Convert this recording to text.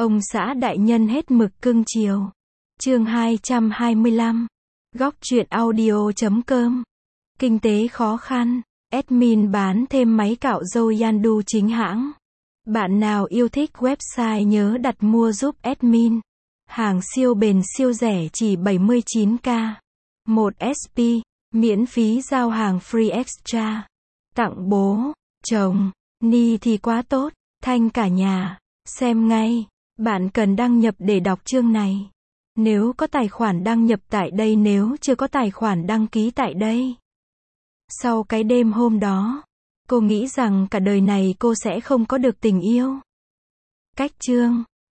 Ông xã đại nhân hết mực cưng chiều. Chương 225. Góc truyện audio.com. Kinh tế khó khăn. Admin bán thêm máy cạo râu Yandu chính hãng. Bạn nào yêu thích website nhớ đặt mua giúp admin. Hàng siêu bền siêu rẻ chỉ 79k. 1 SP. Miễn phí giao hàng free extra. Tặng bố, chồng, Ni thì quá tốt. Thanh cả nhà. Xem ngay. Bạn cần đăng nhập để đọc chương này. Nếu có tài khoản đăng nhập tại đây, nếu chưa có tài khoản đăng ký tại đây. Sau cái đêm hôm đó, cô nghĩ rằng cả đời này cô sẽ không có được tình yêu. Cách chương.